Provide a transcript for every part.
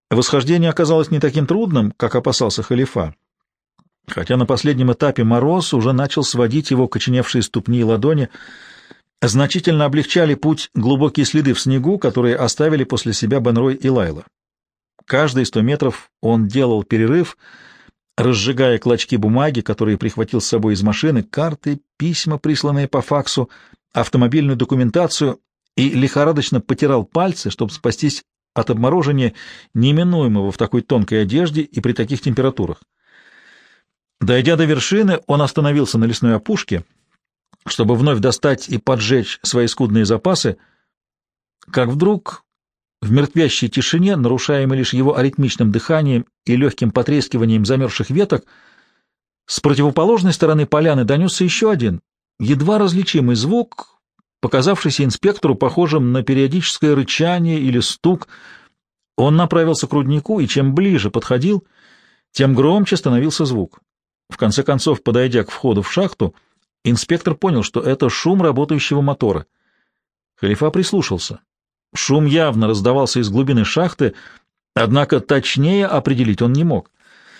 Восхождение оказалось не таким трудным, как опасался халифа, хотя на последнем этапе мороз уже начал сводить его коченевшие ступни и ладони. Значительно облегчали путь глубокие следы в снегу, которые оставили после себя Бен-Рой и Лайла. Каждые 100 метров он делал перерыв, разжигая клочки бумаги, которые прихватил с собой из машины, карты, письма, присланные по факсу, автомобильную документацию, и лихорадочно потирал пальцы, чтобы спастись от обморожения, неминуемого в такой тонкой одежде и при таких температурах. Дойдя до вершины, он остановился на лесной опушке, чтобы вновь достать и поджечь свои скудные запасы, как вдруг в мертвящей тишине, нарушаемой лишь его аритмичным дыханием и легким потрескиванием замерзших веток, с противоположной стороны поляны донесся еще один, едва различимый звук, показавшийся инспектору похожим на периодическое рычание или стук. Он направился к руднику, и чем ближе подходил, тем громче становился звук. В конце концов, подойдя к входу в шахту, инспектор понял, что это шум работающего мотора. Халифа прислушался. Шум явно раздавался из глубины шахты, однако точнее определить он не мог.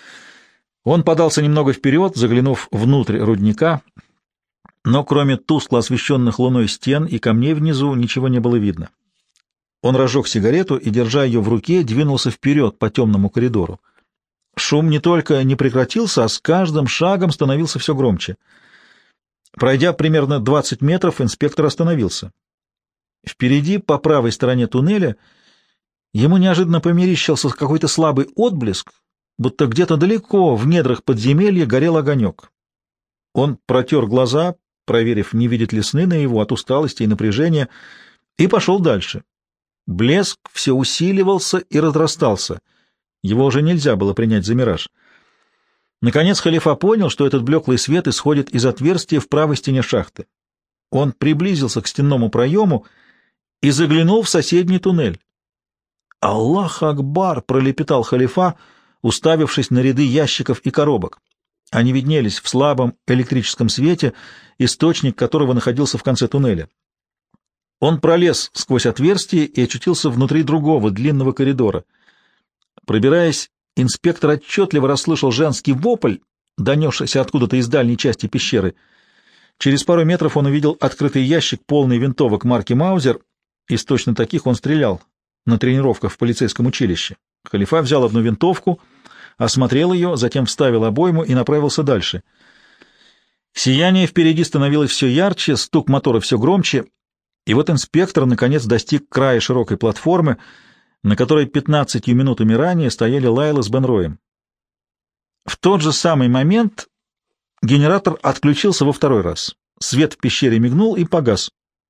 Он подался немного вперед, заглянув внутрь рудника, но кроме тускло освещенных луной стен и камней внизу ничего не было видно. Он разжег сигарету и, держа ее в руке, двинулся вперед по темному коридору. Шум не только не прекратился, а с каждым шагом становился все громче. Пройдя примерно 20 метров, инспектор остановился. Впереди, по правой стороне туннеля, ему неожиданно померещился какой-то слабый отблеск, будто где-то далеко, в недрах подземелья, горел огонек. Он протер глаза, проверив, не видит ли сны наяву от усталости и напряжения, и пошел дальше. Блеск все усиливался и разрастался. Его уже нельзя было принять за мираж. Наконец халифа понял, что этот блеклый свет исходит из отверстия в правой стене шахты. Он приблизился к стенному проему и заглянул в соседний туннель. «Аллах Акбар!» — пролепетал халифа, уставившись на ряды ящиков и коробок. Они виднелись в слабом электрическом свете, источник которого находился в конце туннеля. Он пролез сквозь отверстие и очутился внутри другого длинного коридора. Пробираясь, инспектор отчетливо расслышал женский вопль, донесшийся откуда-то из дальней части пещеры. Через пару метров он увидел открытый ящик, полный винтовок марки «Маузер». Из точно таких он стрелял на тренировках в полицейском училище. Халифа взял одну винтовку, осмотрел ее, затем вставил обойму и направился дальше. Сияние впереди становилось все ярче, стук мотора все громче, и вот инспектор наконец достиг края широкой платформы, на которой 15 минутами ранее стояли Лайла с Бен-Роем. В тот же самый момент генератор отключился во второй раз. Свет в пещере мигнул и погас.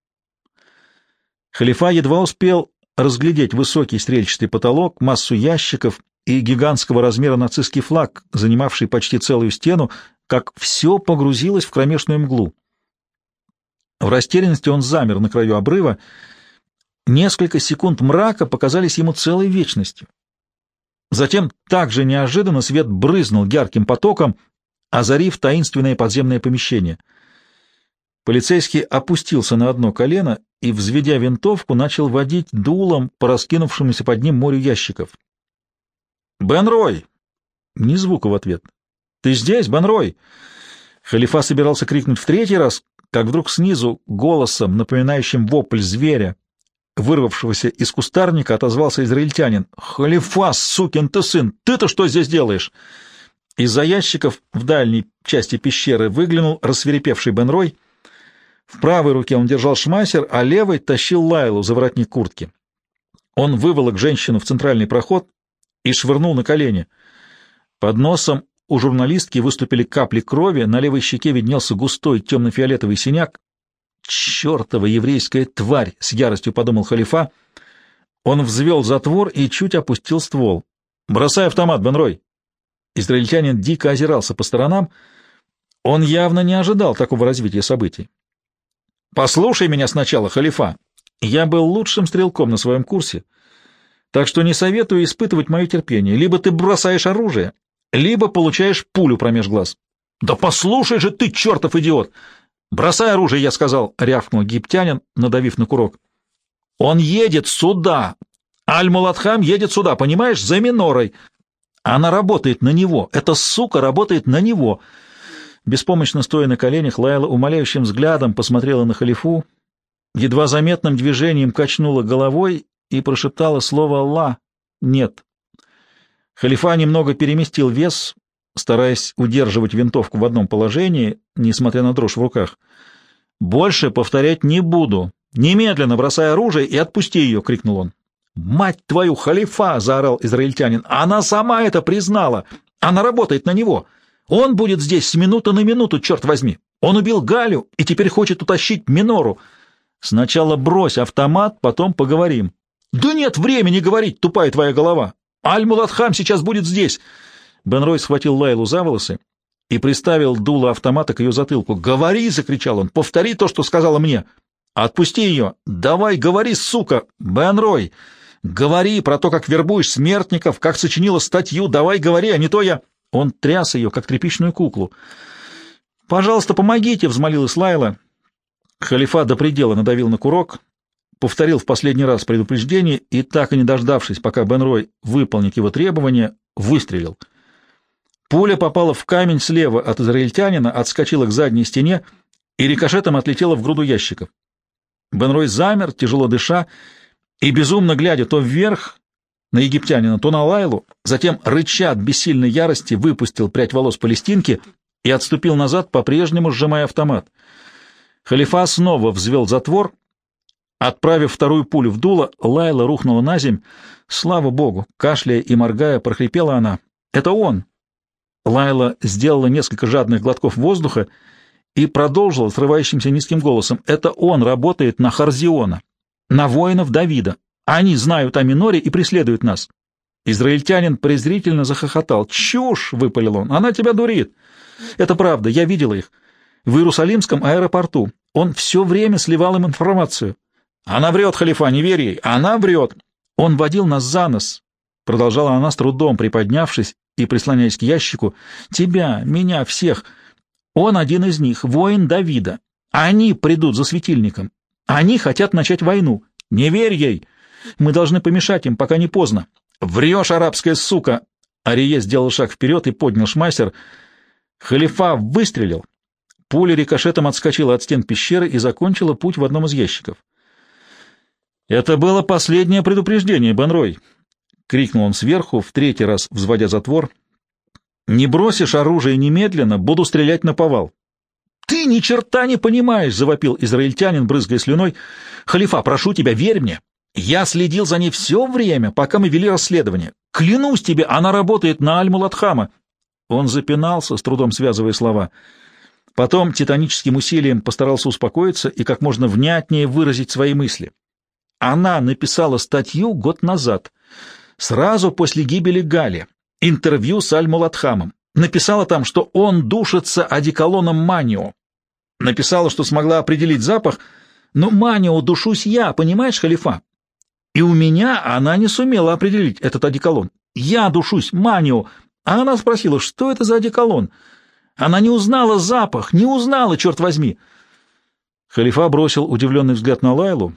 Халифа едва успел разглядеть высокий стрельчатый потолок, массу ящиков и гигантского размера нацистский флаг, занимавший почти целую стену, как все погрузилось в кромешную мглу. В растерянности он замер на краю обрыва. Несколько секунд мрака показались ему целой вечностью. Затем также неожиданно свет брызнул ярким потоком, озарив таинственное подземное помещение. Полицейский опустился на одно колено и, взведя винтовку, начал водить дулом по раскинувшемуся под ним морю ящиков. «Бен-Рой!» Ни звука в ответ. «Ты здесь, Бен-Рой?» Халифа собирался крикнуть в третий раз, как вдруг снизу, голосом, напоминающим вопль зверя, вырвавшегося из кустарника, отозвался израильтянин. «Халифа, сукин ты сын! Ты-то что здесь делаешь?» Из-за ящиков в дальней части пещеры выглянул рассвирепевший Бен-Рой. В правой руке он держал шмайсер, а левой тащил Лайлу за воротник куртки. Он выволок женщину в центральный проход и швырнул на колени. Под носом у журналистки выступили капли крови, на левой щеке виднелся густой темно-фиолетовый синяк. «Чертова еврейская тварь!» — с яростью подумал халифа. Он взвел затвор и чуть опустил ствол. «Бросай автомат, Бен-Рой!» Израильтянин дико озирался по сторонам. Он явно не ожидал такого развития событий. «Послушай меня сначала, халифа. Я был лучшим стрелком на своем курсе, так что не советую испытывать мое терпение. Либо ты бросаешь оружие, либо получаешь пулю промеж глаз». «Да послушай же ты, чертов идиот!» «Бросай оружие, я сказал», — рявкнул египтянин, надавив на курок. «Он едет сюда, Аль-Мулатхам едет сюда, понимаешь, за Минорой. Она работает на него. Эта сука работает на него. Беспомощно стоя на коленях, Лайла умоляющим взглядом посмотрела на халифу, едва заметным движением качнула головой и прошептала слово «Аллах». «Нет». Халифа немного переместил вес, стараясь удерживать винтовку в одном положении, несмотря на дрожь в руках. «Больше повторять не буду. Немедленно бросай оружие и отпусти ее!» — крикнул он. «Мать твою, халифа!» — заорал израильтянин. «Она сама это признала! Она работает на него! Он будет здесь с минуты на минуту, черт возьми! Он убил Галю и теперь хочет утащить Минору! Сначала брось автомат, потом поговорим!» «Да нет времени говорить, тупая твоя голова! Аль-Мулатхам сейчас будет здесь!» Бен-Рой схватил Лайлу за волосы и приставил дуло автомата к ее затылку. «Говори!» — закричал он. «Повтори то, что сказала мне!» «Отпусти ее! Давай, говори, сука! Бен-Рой! Говори про то, как вербуешь смертников, как сочинила статью! Давай, говори, а не то я...» Он тряс ее, как тряпичную куклу. «Пожалуйста, помогите!» — взмолилась Лайла. Халифа до предела надавил на курок, повторил в последний раз предупреждение и, так и не дождавшись, пока Бен-Рой выполнит его требования, выстрелил. Пуля попала в камень слева от израильтянина, отскочила к задней стене и рикошетом отлетела в груду ящиков. Бен-Рой замер, тяжело дыша, и, безумно глядя то вверх на египтянина, то на Лайлу, затем, рыча от бессильной ярости, выпустил прядь волос Палестинки и отступил назад, по-прежнему сжимая автомат. Халифа снова взвел затвор. Отправив вторую пулю в дуло, Лайла рухнула на земь. «Слава Богу!» — кашляя и моргая, прохрипела она. «Это он!» Лайла сделала несколько жадных глотков воздуха и продолжила срывающимся низким голосом. «Это он работает на Харзиона, на воинов Давида. Они знают о Миноре и преследуют нас». Израильтянин презрительно захохотал. «Чушь!» — выпалил он. «Она тебя дурит!» «Это правда, я видела их. В Иерусалимском аэропорту. Он все время сливал им информацию». «Она врет, халифа, не верь ей! Она врет!» «Он водил нас за нос», — продолжала она с трудом, приподнявшись и прислоняясь к ящику. «Тебя, меня, всех. Он один из них, воин Давида. Они придут за светильником. Они хотят начать войну. Не верь ей! Мы должны помешать им, пока не поздно». «Врешь, арабская сука!» Арие сделал шаг вперед и поднял шмайсер. Халифа выстрелил. Пуля рикошетом отскочила от стен пещеры и закончила путь в одном из ящиков. «Это было последнее предупреждение, Бен-Рой!» — крикнул он сверху, в третий раз взводя затвор. «Не бросишь оружие немедленно, буду стрелять наповал». «Ты ни черта не понимаешь!» — завопил израильтянин, брызгая слюной. «Халифа, прошу тебя, верь мне! Я следил за ней все время, пока мы вели расследование. Клянусь тебе, она работает на Аль-Мулатхама!» Он запинался, с трудом связывая слова. Потом титаническим усилием постарался успокоиться и как можно внятнее выразить свои мысли. Она написала статью год назад, сразу после гибели Гали, интервью с Аль-Мулатхамом. Написала там, что он душится одеколоном Манио. Написала, что смогла определить запах, но Манио душусь я, понимаешь, халифа? И у меня она не сумела определить этот одеколон. Я душусь Манио, а она спросила, что это за одеколон. Она не узнала запах, не узнала, черт возьми. Халифа бросил удивленный взгляд на Лайлу,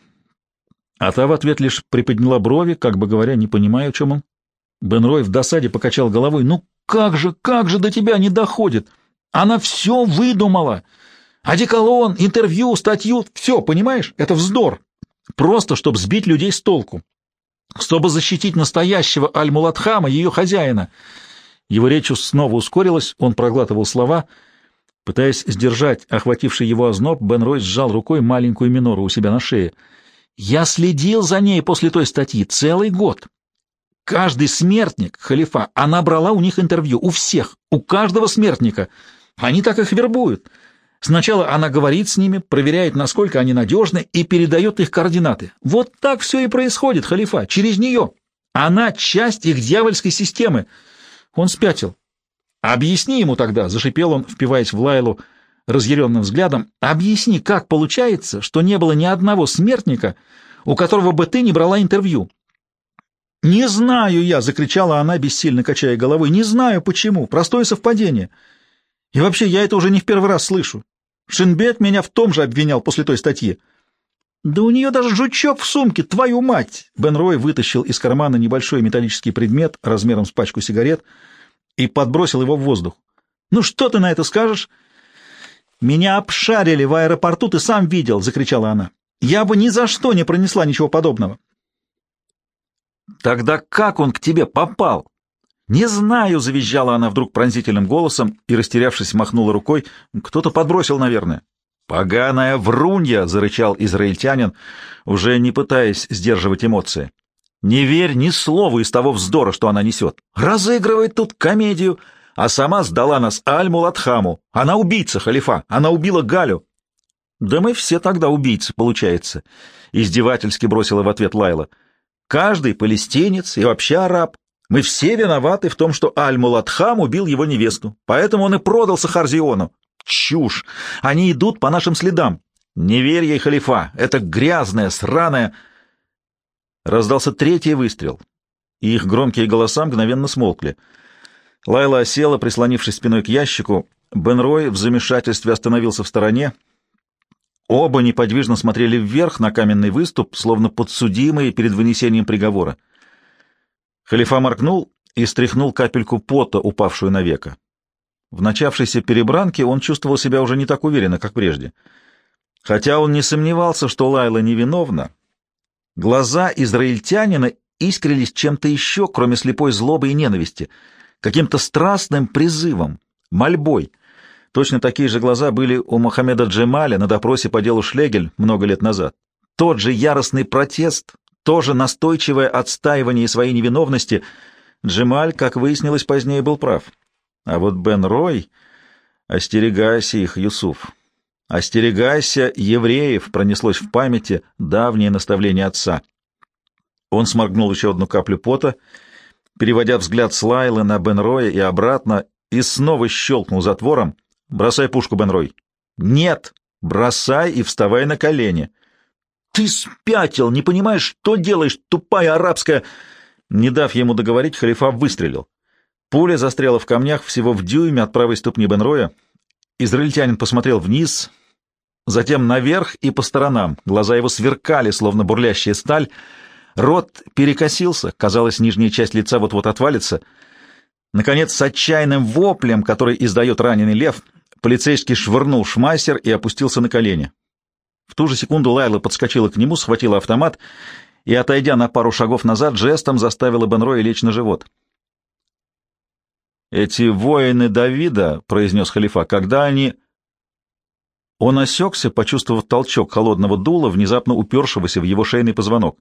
а та в ответ лишь приподняла брови, как бы говоря, не понимая, о чем он. Бен-Рой в досаде покачал головой. «Ну как же до тебя не доходит? Она все выдумала. Одеколон, интервью, статью, все, понимаешь? Это вздор. Просто, чтобы сбить людей с толку. Чтобы защитить настоящего Аль-Мулатхама, ее хозяина». Его речь снова ускорилась, он проглатывал слова. Пытаясь сдержать охвативший его озноб, Бен-Рой сжал рукой маленькую Минору у себя на шее. «Я следил за ней после той статьи целый год. Каждый смертник, халифа, она брала у них интервью, у всех, у каждого смертника. Они так их вербуют. Сначала она говорит с ними, проверяет, насколько они надежны, и передает их координаты. Вот так все и происходит, халифа, через нее. Она часть их дьявольской системы». Он спятил. «Объясни ему тогда», — зашипел он, впиваясь в Лайлу разъяренным взглядом, «объясни, как получается, что не было ни одного смертника, у которого бы ты не брала интервью». «Не знаю я», — закричала она, бессильно качая головой, — «не знаю почему, простое совпадение. И вообще, я это уже не в первый раз слышу. Шинбет меня в том же обвинял после той статьи». Да у нее даже жучок в сумке, твою мать! Бен Рой вытащил из кармана небольшой металлический предмет размером с пачку сигарет и подбросил его в воздух. Ну что ты на это скажешь? Меня обшарили в аэропорту, ты сам видел, закричала она. Я бы ни за что не пронесла ничего подобного. Тогда как он к тебе попал? Не знаю, завизжала она вдруг пронзительным голосом и, растерявшись, махнула рукой. Кто-то подбросил, наверное. «Поганая врунья!» — зарычал израильтянин, уже не пытаясь сдерживать эмоции. «Не верь ни слову из того вздора, что она несет. Разыгрывает тут комедию, а сама сдала нас Аль-Мулатхаму. Она убийца, халифа, она убила Галю». «Да мы все тогда убийцы, получается», — издевательски бросила в ответ Лайла. «Каждый палестинец и вообще араб. Мы все виноваты в том, что Аль-Мулатхам убил его невесту, поэтому он и продался Харзиону». «Чушь! Они идут по нашим следам! Не верь ей, халифа! Это грязная, сраная...» Раздался третий выстрел, и их громкие голоса мгновенно смолкли. Лайла осела, прислонившись спиной к ящику. Бен Рой в замешательстве остановился в стороне. Оба неподвижно смотрели вверх на каменный выступ, словно подсудимые перед вынесением приговора. Халифа моргнул и стряхнул капельку пота, упавшую на веко. В начавшейся перебранке он чувствовал себя уже не так уверенно, как прежде. Хотя он не сомневался, что Лайла невиновна, глаза израильтянина искрились чем-то еще, кроме слепой злобы и ненависти, каким-то страстным призывом, мольбой. Точно такие же глаза были у Мохаммеда Джемаля на допросе по делу Шлегель много лет назад. Тот же яростный протест, тоже настойчивое отстаивание своей невиновности. Джемаль, как выяснилось позднее, был прав. А вот Бен Рой... «Остерегайся их, Юсуф! Остерегайся евреев!» — пронеслось в памяти давнее наставление отца. Он сморгнул еще одну каплю пота, переводя взгляд с Лайлы на Бен Роя и обратно, и снова щелкнул затвором. «Бросай пушку, Бен Рой!» «Нет! Бросай и вставай на колени!» «Ты спятил! Не понимаешь, что делаешь, тупая арабская...» Не дав ему договорить, халифа выстрелил. Пуля застряла в камнях всего в дюйме от правой ступни Бен Роя. Израильтянин посмотрел вниз, затем наверх и по сторонам. Глаза его сверкали, словно бурлящая сталь. Рот перекосился, казалось, нижняя часть лица вот-вот отвалится. Наконец, с отчаянным воплем, который издает раненый лев, полицейский швырнул шмайсер и опустился на колени. В ту же секунду Лайла подскочила к нему, схватила автомат и, отойдя на пару шагов назад, жестом заставила Бен Роя лечь на живот. «Эти воины Давида, — произнес халифа, — когда они...» Он осекся, почувствовав толчок холодного дула, внезапно упершегося в его шейный позвонок.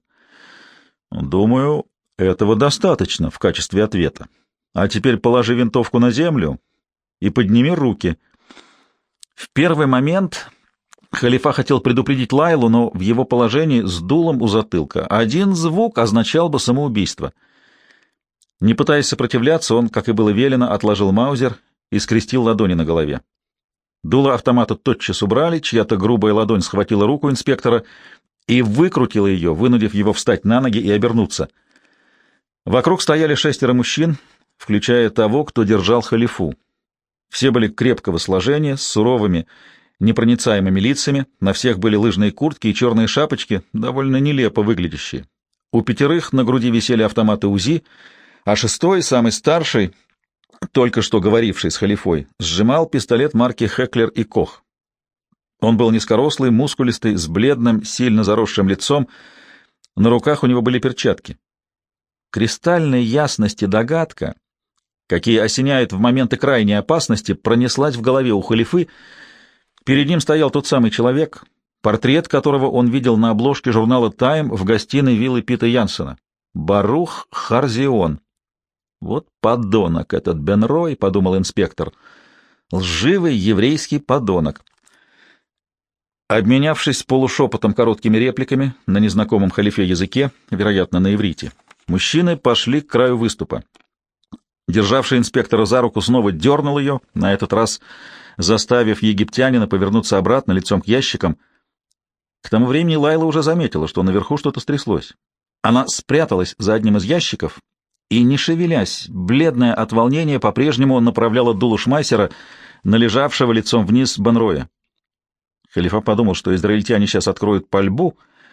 «Думаю, этого достаточно в качестве ответа. А теперь положи винтовку на землю и подними руки». В первый момент халифа хотел предупредить Лайлу, но в его положении с дулом у затылка один звук означал бы самоубийство. Не пытаясь сопротивляться, он, как и было велено, отложил маузер и скрестил ладони на голове. Дуло автомата тотчас убрали, чья-то грубая ладонь схватила руку инспектора и выкрутила ее, вынудив его встать на ноги и обернуться. Вокруг стояли 6 мужчин, включая того, кто держал халифу. Все были крепкого сложения, с суровыми, непроницаемыми лицами, на всех были лыжные куртки и черные шапочки, довольно нелепо выглядящие. У 5 на груди висели автоматы УЗИ, а 6, самый старший, только что говоривший с халифой, сжимал пистолет марки «Хеклер и Кох». Он был низкорослый, мускулистый, с бледным, сильно заросшим лицом, на руках у него были перчатки. Кристальной ясности догадка, какие осеняют в моменты крайней опасности, пронеслась в голове у халифы. Перед ним стоял тот самый человек, портрет которого он видел на обложке журнала «Тайм» в гостиной виллы Пита Янсена. Барух Харзион. «Вот подонок этот Бен Рой», — подумал инспектор. «Лживый еврейский подонок». Обменявшись полушепотом короткими репликами на незнакомом халифе языке, вероятно, на иврите, мужчины пошли к краю выступа. Державший инспектора за руку снова дернул ее, на этот раз заставив египтянина повернуться обратно лицом к ящикам. К тому времени Лайла уже заметила, что наверху что-то стряслось. Она спряталась за одним из ящиков и, не шевелясь, бледная от волнения, по-прежнему направляла дуло шмайсера на лежавшего лицом вниз Бен Роя. Халифа подумал, что израильтяне сейчас откроют пальбу,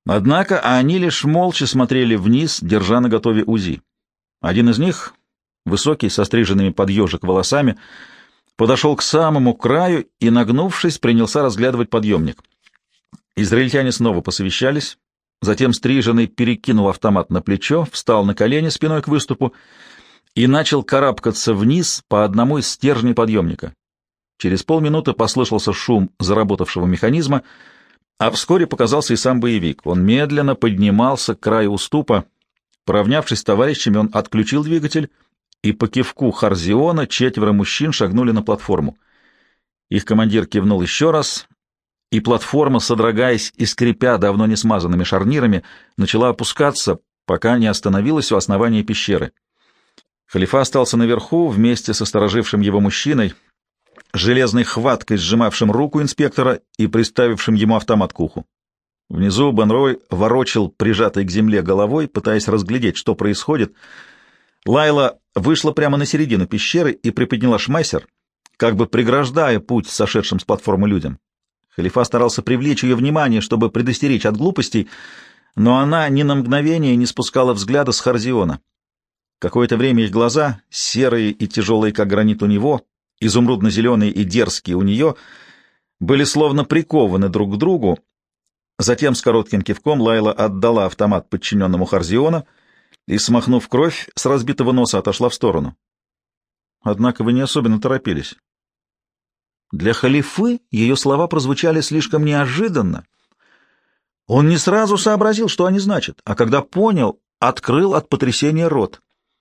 Однако они лишь молча смотрели вниз, держа наготове УЗИ. Один из них, высокий, со стриженными под ежик волосами, подошел к самому краю и, нагнувшись, принялся разглядывать подъемник. Израильтяне снова посовещались, затем стриженный перекинул автомат на плечо, встал на колени спиной к выступу и начал карабкаться вниз по одному из стержней подъемника. Через полминуты послышался шум заработавшего механизма, а вскоре показался и сам боевик. Он медленно поднимался к краю уступа. Поравнявшись с товарищами, он отключил двигатель, и по кивку Харзиона 4 мужчин шагнули на платформу. Их командир кивнул еще раз, и платформа, содрогаясь и скрипя давно не смазанными шарнирами, начала опускаться, пока не остановилась у основания пещеры. Халифа остался наверху вместе со сторожившим его мужчиной, железной хваткой сжимавшим руку инспектора и приставившим ему автомат к уху. Внизу Бен Рой ворочил прижатой к земле головой, пытаясь разглядеть, что происходит. Лайла вышла прямо на середину пещеры и приподняла шмайсер, как бы преграждая путь сошедшим с платформы людям. Халифа старался привлечь ее внимание, чтобы предостеречь от глупостей, но она ни на мгновение не спускала взгляда с Харзиона. Какое-то время их глаза, серые и тяжелые, как гранит у него, изумрудно-зеленые и дерзкие у нее, были словно прикованы друг к другу. Затем с коротким кивком Лайла отдала автомат подчиненному Харзиона и, смахнув кровь с разбитого носа, отошла в сторону. Однако вы не особенно торопились. Для халифы ее слова прозвучали слишком неожиданно. Он не сразу сообразил, что они значат, а когда понял, открыл от потрясения рот.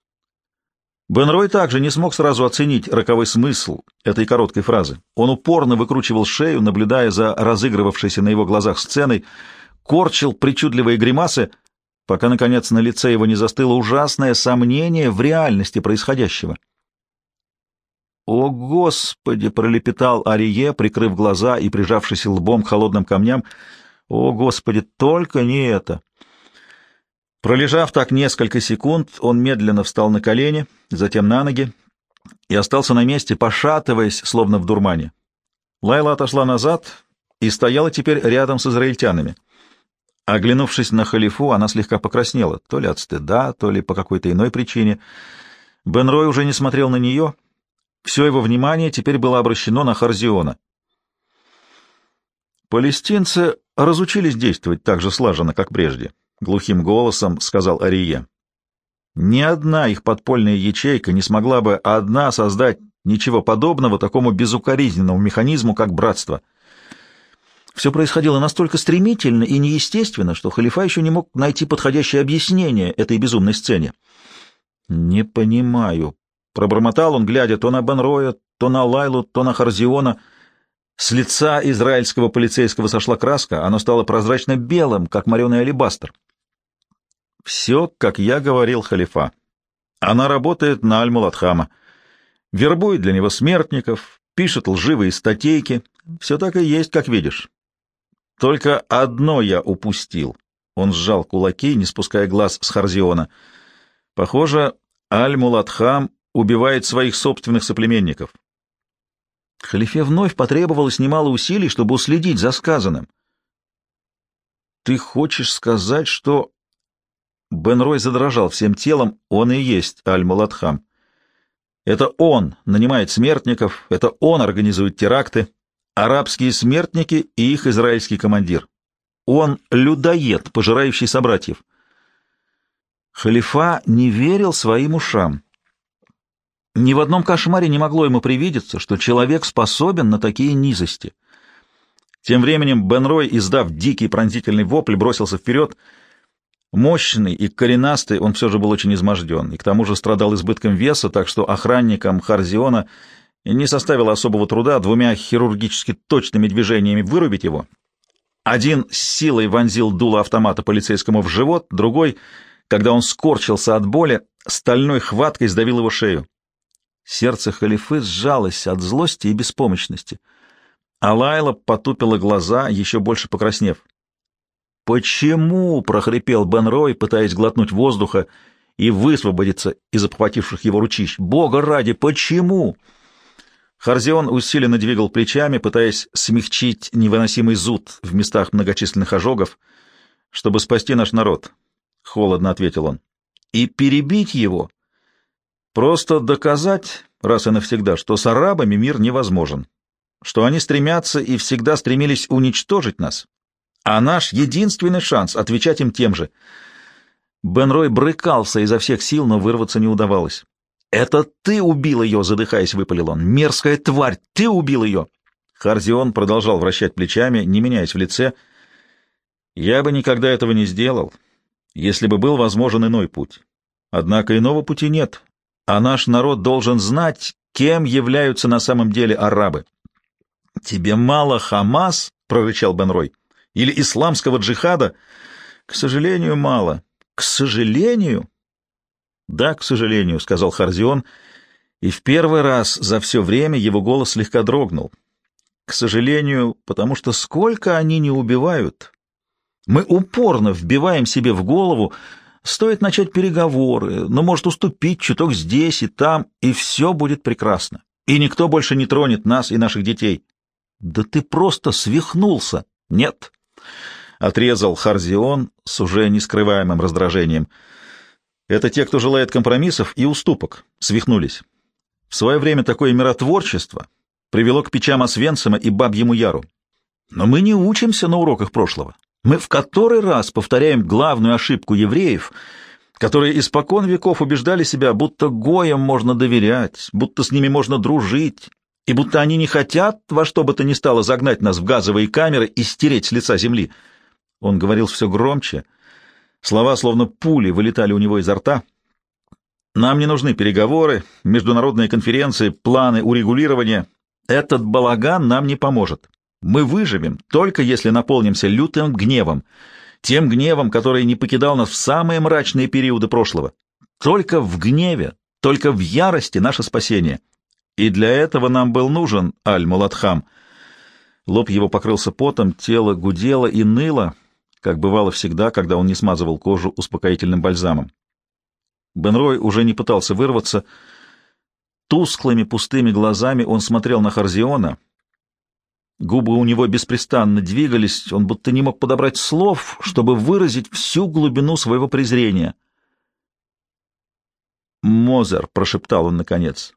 Бен Рой также не смог сразу оценить роковой смысл этой короткой фразы. Он упорно выкручивал шею, наблюдая за разыгрывавшейся на его глазах сценой, корчил причудливые гримасы, пока, наконец, на лице его не застыло ужасное сомнение в реальности происходящего. «О, Господи!» — пролепетал Арие, прикрыв глаза и прижавшись лбом к холодным камням. «О, Господи, только не это!» Пролежав так несколько секунд, он медленно встал на колени, затем на ноги и остался на месте, пошатываясь, словно в дурмане. Лайла отошла назад и стояла теперь рядом с израильтянами. Оглянувшись на халифу, она слегка покраснела, то ли от стыда, то ли по какой-то иной причине. Бен Рой уже не смотрел на нее. Все его внимание теперь было обращено на Харзиона. «Палестинцы разучились действовать так же слаженно, как прежде», — глухим голосом сказал Арие. «Ни одна их подпольная ячейка не смогла бы одна создать ничего подобного такому безукоризненному механизму, как братство. Все происходило настолько стремительно и неестественно, что халифа еще не мог найти подходящее объяснение этой безумной сцене. «Не понимаю», — пробормотал он, глядя то на Бен Роя, то на Лайлу, то на Харзиона. С лица израильского полицейского сошла краска, оно стало прозрачно-белым, как мореный алебастр. «Все, как я говорил, халифа. Она работает на Аль-Муладхама, вербует для него смертников, пишет лживые статейки. Все так и есть, как видишь. Только одно я упустил». Он сжал кулаки, не спуская глаз с Харзиона. «Похоже, Аль-Муладхам убивает своих собственных соплеменников». Халифе вновь потребовалось немало усилий, чтобы уследить за сказанным. «Ты хочешь сказать, что...» Бен Рой задрожал всем телом. Он и есть Аль-Муладхам. Это он нанимает смертников, это он организует теракты, арабские смертники и их израильский командир. Он людоед, пожирающий собратьев. Халифа не верил своим ушам. Ни в одном кошмаре не могло ему привидеться, что человек способен на такие низости. Тем временем Бен Рой, издав дикий пронзительный вопль, бросился вперед. Мощный и коренастый, он все же был очень изможден, и к тому же страдал избытком веса, так что охранникам Харзиона не составило особого труда 2 хирургически точными движениями вырубить его. Один с силой вонзил дуло автомата полицейскому в живот, другой, когда он скорчился от боли, стальной хваткой сдавил его шею. Сердце халифы сжалось от злости и беспомощности, а Лайла потупила глаза, еще больше покраснев. «Почему?» — прохрипел Бен Рой, пытаясь глотнуть воздуха и высвободиться из обхвативших его ручищ. «Бога ради, почему?» Харзион усиленно двигал плечами, пытаясь смягчить невыносимый зуд в местах многочисленных ожогов. чтобы спасти наш народ, — холодно ответил он. И перебить его, просто доказать раз и навсегда, что с арабами мир невозможен, что они стремятся и всегда стремились уничтожить нас, а наш единственный шанс — отвечать им тем же. Бен Рой брыкался изо всех сил, но вырваться не удавалось. «Это ты убил ее!» — задыхаясь, выпалил он. «Мерзкая тварь! Ты убил ее!» Харзион продолжал вращать плечами, не меняясь в лице. «Я бы никогда этого не сделал, если бы был возможен иной путь. Однако иного пути нет, а наш народ должен знать, кем являются на самом деле арабы». «Тебе мало Хамас?» — прорычал Бен Рой. «Или исламского джихада?» «К сожалению, мало». «К сожалению?» «Да, к сожалению», — сказал Харзион, и в первый раз за все время его голос слегка дрогнул. «К сожалению, потому что сколько они не убивают, мы упорно вбиваем себе в голову, стоит начать переговоры, но может уступить чуток здесь и там, и все будет прекрасно, и никто больше не тронет нас и наших детей». «Да ты просто свихнулся!» «Нет», — отрезал Харзион с уже нескрываемым раздражением. «Это те, кто желает компромиссов и уступок, свихнулись. В свое время такое миротворчество привело к печам Освенцима и Бабьему Яру. Но мы не учимся на уроках прошлого. Мы в который раз повторяем главную ошибку евреев, которые испокон веков убеждали себя, будто гоям можно доверять, будто с ними можно дружить, и будто они не хотят во что бы то ни стало загнать нас в газовые камеры и стереть с лица земли». Он говорил все громче. Слова, словно пули, вылетали у него изо рта. «Нам не нужны переговоры, международные конференции, планы урегулирования. Этот балаган нам не поможет. Мы выживем, только если наполнимся лютым гневом, тем гневом, который не покидал нас в самые мрачные периоды прошлого. Только в гневе, только в ярости наше спасение. И для этого нам был нужен Аль-Муладхам». Лоб его покрылся потом, тело гудело и ныло, как бывало всегда, когда он не смазывал кожу успокоительным бальзамом. Бен Рой уже не пытался вырваться. Тусклыми пустыми глазами он смотрел на Харзиона. Губы у него беспрестанно двигались, он будто не мог подобрать слов, чтобы выразить всю глубину своего презрения. «Мозер», — прошептал он наконец.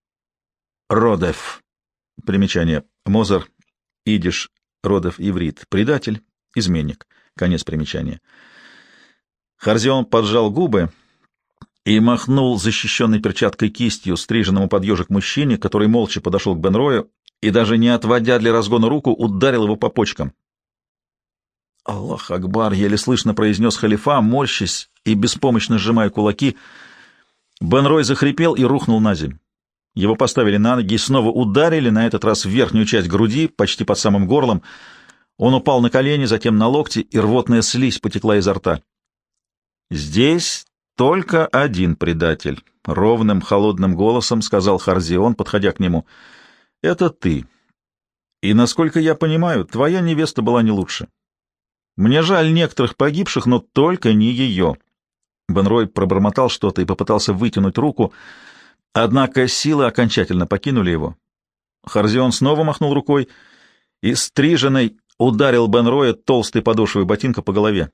«Родеф». Примечание. Мозер, идиш, Родеф, иврит. Предатель, изменник. Конец примечания. Харзион поджал губы и махнул защищенной перчаткой кистью стриженному под ежик мужчине, который молча подошел к Бен Рою и, даже не отводя для разгона руку, ударил его по почкам. «Аллах Акбар!» — еле слышно произнес халифа, морщась и беспомощно сжимая кулаки. Бен Рой захрипел и рухнул на землю. Его поставили на ноги и снова ударили, на этот раз в верхнюю часть груди, почти под самым горлом. Он упал на колени, затем на локти, и рвотная слизь потекла изо рта. «Здесь только один предатель», — ровным, холодным голосом сказал Харзион, подходя к нему. «Это ты. И, насколько я понимаю, твоя невеста была не лучше. Мне жаль некоторых погибших, но только не ее». Бен Рой пробормотал что-то и попытался вытянуть руку, однако силы окончательно покинули его. Харзион снова махнул рукой и стриженный ударил Бен Роя толстой подошвой ботинка по голове.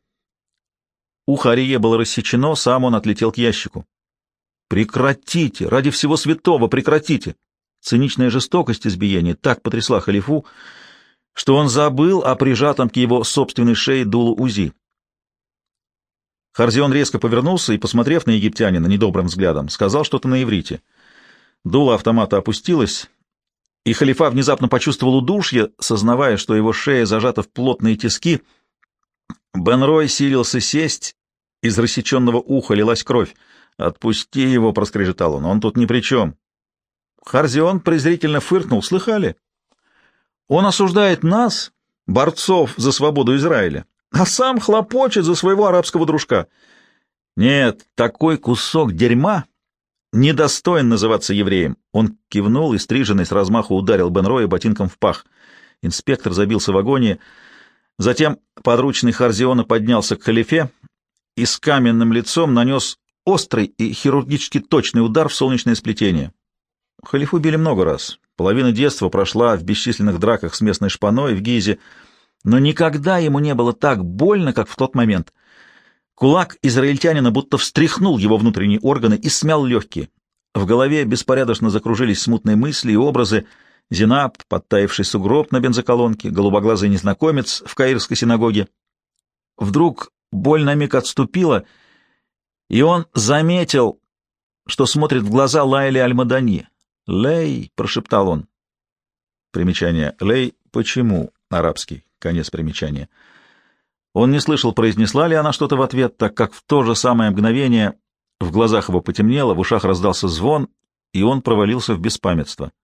Ухо Арие было рассечено, сам он отлетел к ящику. «Прекратите! Ради всего святого прекратите!» Циничная жестокость избиения так потрясла халифу, что он забыл о прижатом к его собственной шее дулу УЗИ. Харзион резко повернулся и, посмотрев на египтянина недобрым взглядом, сказал что-то на иврите. Дуло автомата опустилось, и халифа внезапно почувствовал удушье, сознавая, что его шея зажата в плотные тиски. Бен Рой силился сесть, из рассеченного уха лилась кровь. «Отпусти его», — проскрежетал он тут ни при чем. Харзион презрительно фыркнул. «Слыхали? Он осуждает нас, борцов за свободу Израиля, а сам хлопочет за своего арабского дружка. Нет, такой кусок дерьма недостоин называться евреем». Он кивнул и, стриженный с размаху, ударил Бен Роя ботинком в пах. Инспектор забился в агонии. Затем подручный Харзиона поднялся к халифе и с каменным лицом нанес острый и хирургически точный удар в солнечное сплетение. Халифу били много раз. Половина детства прошла в бесчисленных драках с местной шпаной в Гизе, но никогда ему не было так больно, как в тот момент. Кулак израильтянина будто встряхнул его внутренние органы и смял легкие. В голове беспорядочно закружились смутные мысли и образы: Зинаб, подтаявший сугроб на бензоколонке, голубоглазый незнакомец в каирской синагоге. Вдруг боль на миг отступила, и он заметил, что смотрит в глаза Лайли Аль-Мадани. «Лей», — прошептал он. Примечание. «Лей» — «почему?» Арабский. Конец примечания. Он не слышал, произнесла ли она что-то в ответ, так как в то же самое мгновение в глазах его потемнело, в ушах раздался звон, и он провалился в беспамятство.